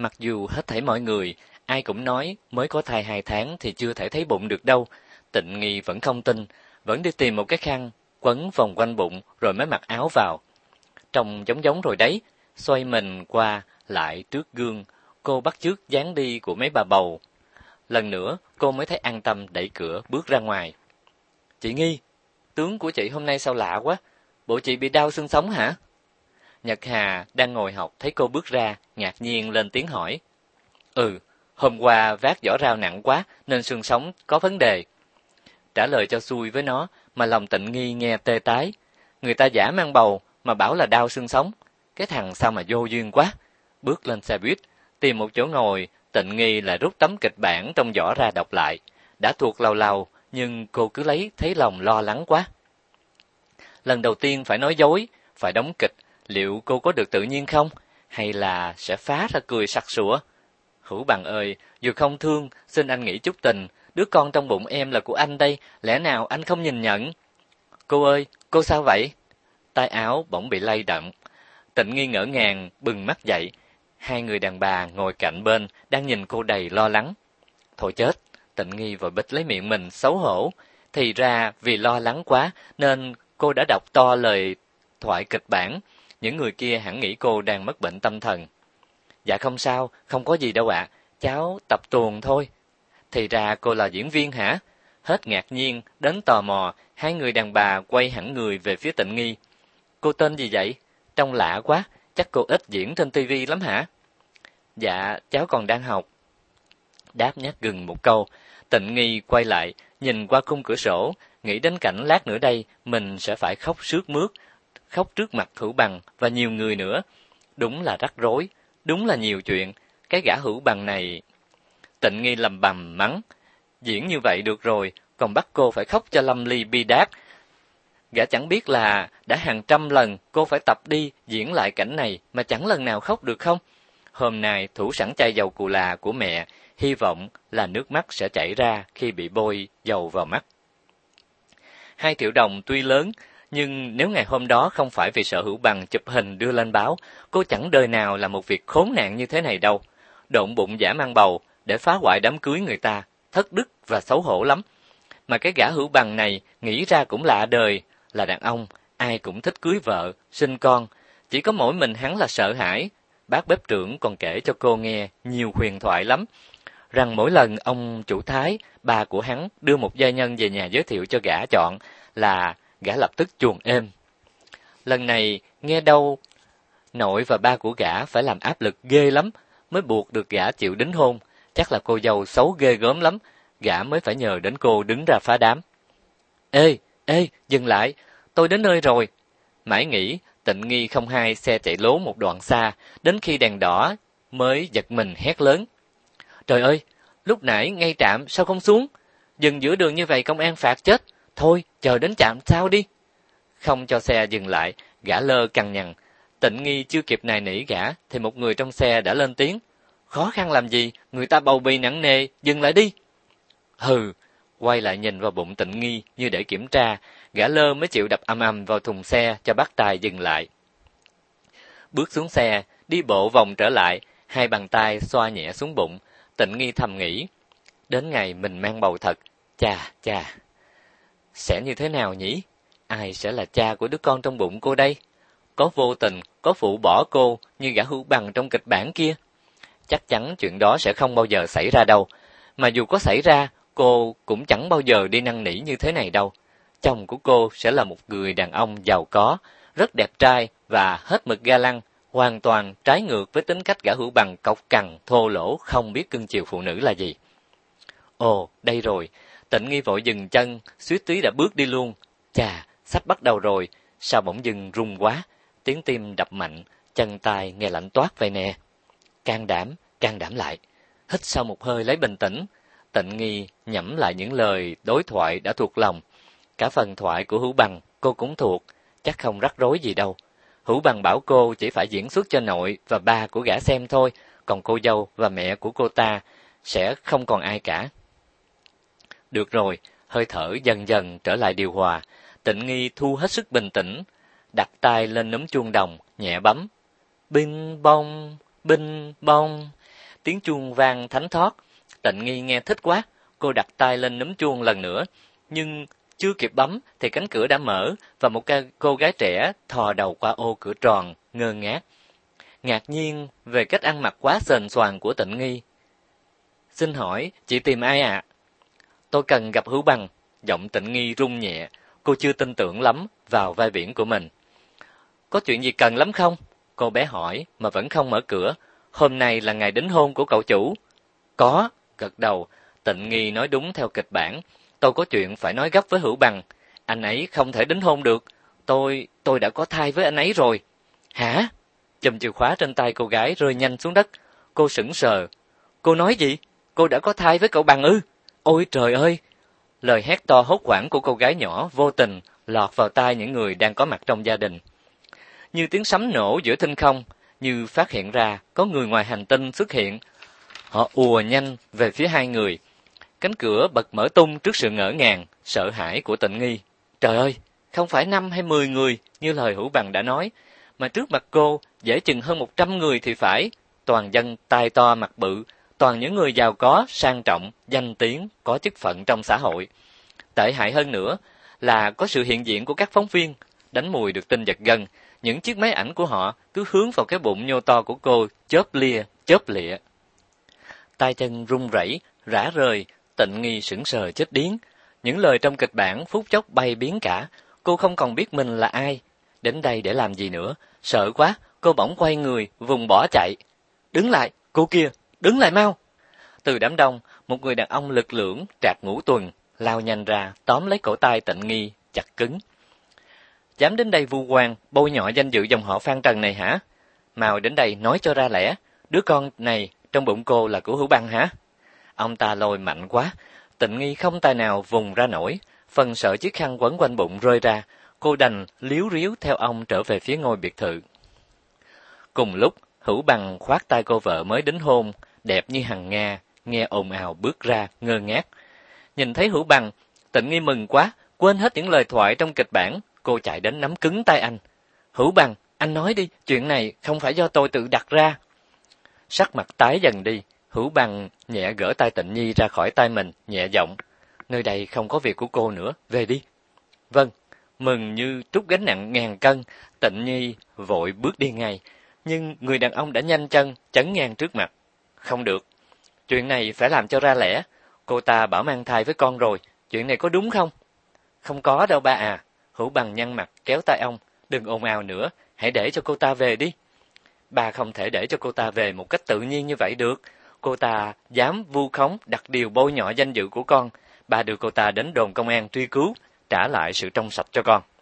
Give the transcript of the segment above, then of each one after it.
Mặc dù hết thảy mọi người, ai cũng nói mới có thai 2 tháng thì chưa thể thấy bụng được đâu, Tịnh Nghi vẫn không tin, vẫn đi tìm một cái khăn, quấn vòng quanh bụng rồi mới mặc áo vào. Trông giống giống rồi đấy, xoay mình qua lại trước gương, cô bắt chước dáng đi của mấy bà bầu. Lần nữa, cô mới thấy an tâm đẩy cửa bước ra ngoài. Chị Nghi, tướng của chị hôm nay sao lạ quá, bộ chị bị đau xương sống hả? Nhật Hà đang ngồi học thấy cô bước ra, ngạc nhiên lên tiếng hỏi. Ừ, hôm qua vác giỏ rau nặng quá nên xương sống có vấn đề. Trả lời cho xuôi với nó mà lòng Tịnh Nghi nghe tê tái. Người ta giả mang bầu mà bảo là đau xương sống. Cái thằng sao mà vô duyên quá. Bước lên xe buýt, tìm một chỗ ngồi, Tịnh Nghi lại rút tấm kịch bản trong giỏ ra đọc lại. Đã thuộc lầu lầu, nhưng cô cứ thấy lòng lo lắng quá. Lần đầu tiên phải nói dối, phải đóng kịch, liệu cô có được tự nhiên không? Hay là sẽ phá ra cười sặc sụa? Hữu Bằng ơi, dù không thương, xin anh nghĩ chút tình, đứa con trong bụng em là của anh đây, lẽ nào anh không nhìn nhận? Cô ơi, cô sao vậy? Tay áo bỗng bị lay động. Tịnh Nghi ngỡ ngàng, bừng mắt dậy. Hai người đàn bà ngồi cạnh bên, đang nhìn cô đầy lo lắng. Thôi chết, Tịnh Nghi vội bịt lấy miệng mình xấu hổ. Thì ra vì lo lắng quá nên cô đã đọc to lời thoại kịch bản. Những người kia hẳn nghĩ cô đang mất bệnh tâm thần. Dạ không sao, không có gì đâu ạ, cháu tập tuồng thôi. Thì ra cô là diễn viên hả? Hết ngạc nhiên, đến tò mò, hai người đàn bà quay hẳn người về phía Tịnh Nghi. Cô tên gì vậy? Trông lạ quá, chắc cô ít diễn trên tivi lắm hả? Dạ, cháu còn đang học. Đáp nhát gừng một câu, Tịnh Nghi quay lại, nhìn qua khung cửa sổ, nghĩ đến cảnh lát nữa đây mình sẽ phải khóc sướt mướt, khóc trước mặt Hữu Bằng và nhiều người nữa. Đúng là rắc rối, đúng là nhiều chuyện, cái gã Hữu Bằng này. Tịnh Nghi lầm bầm mắng, diễn như vậy được rồi, còn bắt cô phải khóc cho lâm ly bi đát. Gã chẳng biết là đã hàng trăm lần cô phải tập đi diễn lại cảnh này mà chẳng lần nào khóc được không? Hôm nay thủ sẵn chai dầu cù là của mẹ, hy vọng là nước mắt sẽ chảy ra khi bị bôi dầu vào mắt. 2 triệu đồng tuy lớn, nhưng nếu ngày hôm đó không phải vì sợ Hữu Bằng chụp hình đưa lên báo, cô chẳng đời nào làm một việc khốn nạn như thế này đâu. Độn bụng giả mang bầu để phá hoại đám cưới người ta, thất đức và xấu hổ lắm. Mà cái gã Hữu Bằng này nghĩ ra cũng lạ đời, là đàn ông, ai cũng thích cưới vợ, sinh con, chỉ có mỗi mình hắn là sợ hãi. Bác bếp trưởng còn kể cho cô nghe nhiều huyền thoại lắm, rằng mỗi lần ông chủ Thái, ba của hắn đưa một gia nhân về nhà giới thiệu cho gã chọn là gã lập tức chuồn êm. Lần này nghe đâu nội và ba của gã phải làm áp lực ghê lắm mới buộc được gã chịu đính hôn, chắc là cô dâu xấu ghê gớm lắm, gã mới phải nhờ đến cô đứng ra phá đám. Ê, dừng lại, tôi đến nơi rồi. Mãi nghĩ, Tịnh Nghi không hay xe chạy lố một đoạn xa, đến khi đèn đỏ mới giật mình hét lớn. Trời ơi, lúc nãy ngay trạm sao không xuống? Dừng giữa đường như vậy công an phạt chết. Thôi, chờ đến trạm sau đi. Không cho xe dừng lại, gã lơ cằn nhằn. Tịnh Nghi chưa kịp nài nỉ gã, thì một người trong xe đã lên tiếng. Khó khăn làm gì, người ta bầu bì nặng nề, dừng lại đi. Hừ, quay lại nhìn vào bụng Tịnh Nghi như để kiểm tra, gã lơ mới chịu đập ầm ầm vào thùng xe cho bác tài dừng lại. Bước xuống xe, đi bộ vòng trở lại, hai bàn tay xoa nhẹ xuống bụng, Tịnh Nghi thầm nghĩ, đến ngày mình mang bầu thật, chà, sẽ như thế nào nhỉ? Ai sẽ là cha của đứa con trong bụng cô đây? Có vô tình, có phụ bỏ cô như gã Hữu Bằng trong kịch bản kia? Chắc chắn chuyện đó sẽ không bao giờ xảy ra đâu, mà dù có xảy ra, cô cũng chẳng bao giờ đi năn nỉ như thế này đâu. Chồng của cô sẽ là một người đàn ông giàu có, rất đẹp trai và hết mực ga lăng, hoàn toàn trái ngược với tính cách gã Hữu Bằng cộc cằn, thô lỗ, không biết cưng chiều phụ nữ là gì. Ồ, đây rồi, Tịnh Nghi vội dừng chân, suýt tí đã bước đi luôn. Chà, sắp bắt đầu rồi, sao bỗng dưng run quá, tiếng tim đập mạnh, chân tay nghe lạnh toát vậy nè. Can đảm lại, hít sâu một hơi lấy bình tĩnh. Tịnh Nghi nhẩm lại những lời đối thoại đã thuộc lòng. Cả phần thoại của Hữu Bằng cô cũng thuộc, chắc không rắc rối gì đâu. Hữu Bằng bảo cô chỉ phải diễn xuất cho nội và ba của gã xem thôi, còn cô dâu và mẹ của cô ta sẽ không còn ai cả. Được rồi, hơi thở dần dần trở lại điều hòa, Tịnh Nghi thu hết sức bình tĩnh, đặt tay lên nấm chuông đồng, nhẹ bấm. Binh bông, tiếng chuông vang thánh thót. Tịnh Nghi nghe thích quá, cô đặt tay lên núm chuông lần nữa, nhưng chưa kịp bấm thì cánh cửa đã mở và một cô gái trẻ thò đầu qua ô cửa tròn, ngơ ngác, ngạc nhiên về cách ăn mặc quá sền soàn của Tịnh Nghi. "Xin hỏi, chị tìm ai ạ?" "Tôi cần gặp Hữu Bằng." Giọng Tịnh Nghi rung nhẹ, cô chưa tin tưởng lắm vào vai biển của mình. "Có chuyện gì cần lắm không?" Cô bé hỏi mà vẫn không mở cửa. "Hôm nay là ngày đính hôn của cậu chủ." "Có," gật đầu. Tịnh Nghi nói đúng theo kịch bản. "Tôi có chuyện phải nói gấp với Hữu Bằng. Anh ấy không thể đính hôn được. Tôi đã có thai với anh ấy rồi." "Hả?" Chùm chìa khóa trên tay cô gái rơi nhanh xuống đất. Cô sững sờ. "Cô nói gì? Cô đã có thai với cậu Bằng ư?" "Ôi trời ơi!" Lời hét to hốt hoảng của cô gái nhỏ vô tình lọt vào tai những người đang có mặt trong gia đình. Như tiếng sấm nổ giữa thinh không, như phát hiện ra có người ngoài hành tinh xuất hiện. Họ ùa nhanh về phía hai người. Cánh cửa bật mở tung trước sự ngỡ ngàng, sợ hãi của Tịnh Nghi. Trời ơi, không phải 5 hay 10 người như lời Hữu Bằng đã nói, mà trước mặt cô dễ chừng hơn 100 người thì phải. Toàn dân tai to mặt bự, toàn những người giàu có, sang trọng, danh tiếng, có chức phận trong xã hội. Tệ hại hơn nữa là có sự hiện diện của các phóng viên, đánh mùi được tin giật gân, những chiếc máy ảnh của họ cứ hướng vào cái bụng nhô to của cô, chớp lia, chớp lịa. Tay chân run rẩy, rã rời, Tịnh Nghi sững sờ chết điếng. Những lời trong kịch bản phút chốc bay biến cả, cô không còn biết mình là ai, đến đây để làm gì nữa. Sợ quá, cô bỗng quay người, vùng bỏ chạy. "Đứng lại, cô kia, đứng lại mau!" Từ đám đông, một người đàn ông lực lưỡng, trạc ngũ tuần, lao nhanh ra, tóm lấy cổ tay Tịnh Nghi, chặt cứng. "Dám đến đây vu oan, bôi nhọ danh dự dòng họ Phan Trần này hả? Mau đến đây nói cho ra lẽ, đứa con này trong bụng cô là của Hữu Bằng hả?" Ông ta lôi mạnh quá, Tịnh Nghi không tài nào vùng ra nổi, phần sợ chiếc khăn quấn quanh bụng rơi ra, cô đành líu ríu theo ông trở về phía ngôi biệt thự. Cùng lúc, Hữu Bằng khoác tay cô vợ mới đính hôn, đẹp như hằng nga, nghe ồn ào bước ra, ngơ ngác. Nhìn thấy Hữu Bằng, Tịnh Nghi mừng quá, quên hết những lời thoại trong kịch bản, cô chạy đến nắm cứng tay anh. "Hữu Bằng, anh nói đi, chuyện này không phải do tôi tự đặt ra." Sắc mặt tái dần đi, Hữu Bằng nhẹ gỡ tay Tịnh Nhi ra khỏi tay mình, nhẹ giọng: "Nơi đây không có việc của cô nữa, về đi." "Vâng." Mừng như trút gánh nặng ngàn cân, Tịnh Nhi vội bước đi ngay, nhưng người đàn ông đã nhanh chân chắn ngang trước mặt. "Không được, chuyện này phải làm cho ra lẽ. Cô ta bảo mang thai với con rồi, chuyện này có đúng không?" "Không có đâu ba à." Hữu Bằng nhăn mặt kéo tay ông: "Đừng ồn ào nữa, hãy để cho cô ta về đi." "Ba không thể để cho cô ta về một cách tự nhiên như vậy được. Cô ta dám vu khống, đặt điều bôi nhọ danh dự của con. Ba đưa cô ta đến đồn công an truy cứu, trả lại sự trong sạch cho con."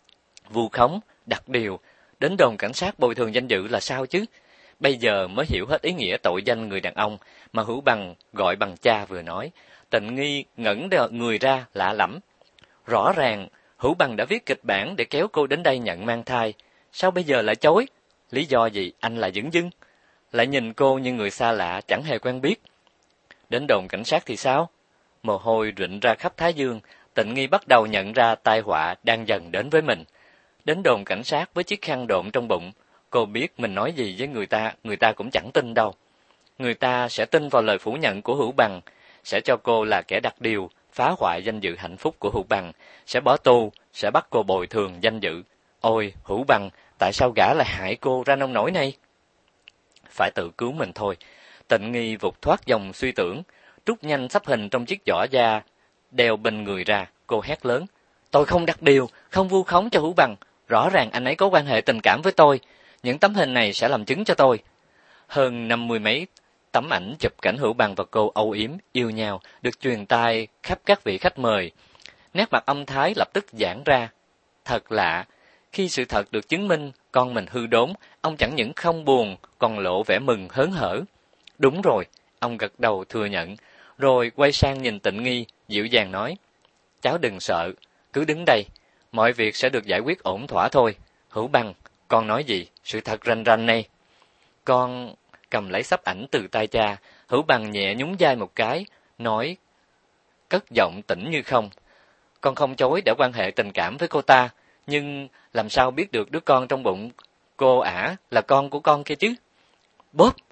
Vu khống, đặt điều, đến đồn cảnh sát bồi thường danh dự là sao chứ? Bây giờ mới hiểu hết ý nghĩa tội danh người đàn ông mà Hữu Bằng gọi bằng cha vừa nói. Tịnh Nghi ngẩng người ra lạ lẫm. Rõ ràng Hữu Bằng đã viết kịch bản để kéo cô đến đây nhận mang thai, sao bây giờ lại chối? Lý do gì anh lại dửng dưng? Lại nhìn cô như người xa lạ chẳng hề quen biết. Đến đồn cảnh sát thì sao? Mồ hôi rịn ra khắp thái dương, Tịnh Nghi bắt đầu nhận ra tai họa đang dần đến với mình. Đến đồn cảnh sát với chiếc khăn độn trong bụng, cô biết mình nói gì với người ta cũng chẳng tin đâu. Người ta sẽ tin vào lời phủ nhận của Hữu Bằng, sẽ cho cô là kẻ đặt điều, phá hoại danh dự hạnh phúc của Hữu Bằng, sẽ bỏ tù, sẽ bắt cô bồi thường danh dự. Ôi, Hữu Bằng, tại sao gã lại hại cô ra nông nỗi này? Phải tự cứu mình thôi. Tịnh Nghi vụt thoát dòng suy tưởng, trút nhanh sắp hình trong chiếc giỏ da đeo bên người ra, cô hét lớn: "Tôi không đặt điều, không vu khống cho Hữu Bằng, rõ ràng anh ấy có quan hệ tình cảm với tôi, những tấm hình này sẽ làm chứng cho tôi." Hơn 50 mấy tấm ảnh chụp cảnh Hữu Bằng và cô âu yếm yêu nhau được truyền tai khắp các vị khách mời. Nét mặt ông Thái lập tức giãn ra. Thật lạ, khi sự thật được chứng minh con mình hư đốn, ông chẳng những không buồn, còn lộ vẻ mừng hớn hở. Đúng rồi, ông gật đầu thừa nhận, rồi quay sang nhìn Tịnh Nghi, dịu dàng nói: "Cháu đừng sợ, cứ đứng đây, mọi việc sẽ được giải quyết ổn thỏa thôi. Hữu Bằng, con nói gì, sự thật rành rành này." Con cầm lấy sắp ảnh từ tay cha, Hữu Bằng nhẹ nhún vai một cái, nói cất giọng tĩnh như không: "Con không chối đã quan hệ tình cảm với cô ta, nhưng làm sao biết được đứa con trong bụng cô ả là con của con kia chứ?" Bốp!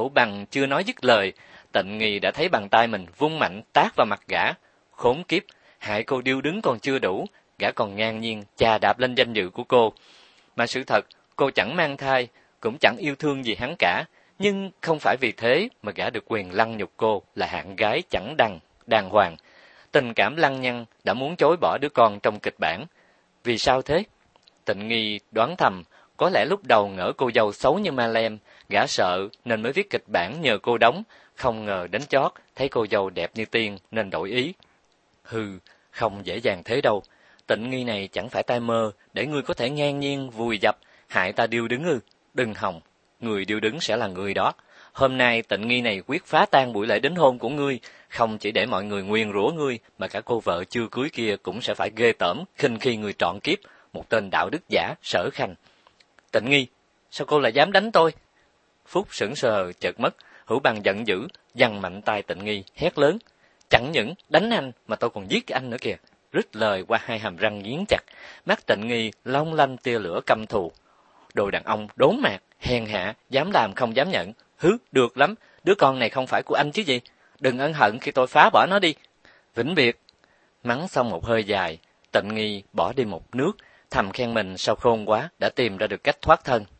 Hữu Bằng chưa nói dứt lời, Tịnh Nghi đã thấy bàn tay mình vung mạnh tát vào mặt gã. Khốn kiếp, hại cô điêu đứng còn chưa đủ, gã còn ngang nhiên chà đạp lên danh dự của cô. Mà sự thật, cô chẳng mang thai, cũng chẳng yêu thương gì hắn cả, nhưng không phải vì thế mà gã được quyền lăng nhục cô là hạng gái chẳng đàng hoàng. Tình cảm lăng nhăng đã muốn chối bỏ đứa con trong kịch bản. Vì sao thế? Tịnh Nghi đoán thầm, có lẽ lúc đầu ngỡ cô dâu xấu như ma lem, gã sợ nên mới viết kịch bản nhờ cô đóng, không ngờ đến chót thấy cô dâu đẹp như tiên nên đổi ý. Hừ, không dễ dàng thế đâu. Tịnh Nghi này chẳng phải tai mơ để ngươi có thể ngang nhiên vùi dập hại ta điêu đứng ư? Đừng hòng, người điêu đứng sẽ là người đó. Hôm nay Tịnh Nghi này quyết phá tan buổi lễ đính hôn của ngươi, không chỉ để mọi người nguyền rủa ngươi mà cả cô vợ chưa cưới kia cũng sẽ phải ghê tởm khinh khi người trọn kiếp, một tên đạo đức giả Sở Khanh. Tịnh Nghi, sao cô lại dám đánh tôi? Phúc sững sờ chợt mất, Hữu Bằng giận dữ giằng mạnh tay Tịnh Nghi hét lớn: chẳng những đánh anh mà tôi còn giết anh nữa kìa! Rít lời qua hai hàm răng nghiến chặt, mắt Tịnh Nghi long lanh tia lửa căm thù. Đồ đàn ông đốn mạc, hèn hạ, dám làm không dám nhận. Hứ, được lắm, đứa con này không phải của anh chứ gì. Đừng ân hận khi tôi phá bỏ nó đi. Vĩnh biệt. Mắng xong một hơi dài, Tịnh Nghi bỏ đi một nước, thầm khen mình sao khôn quá đã tìm ra được cách thoát thân.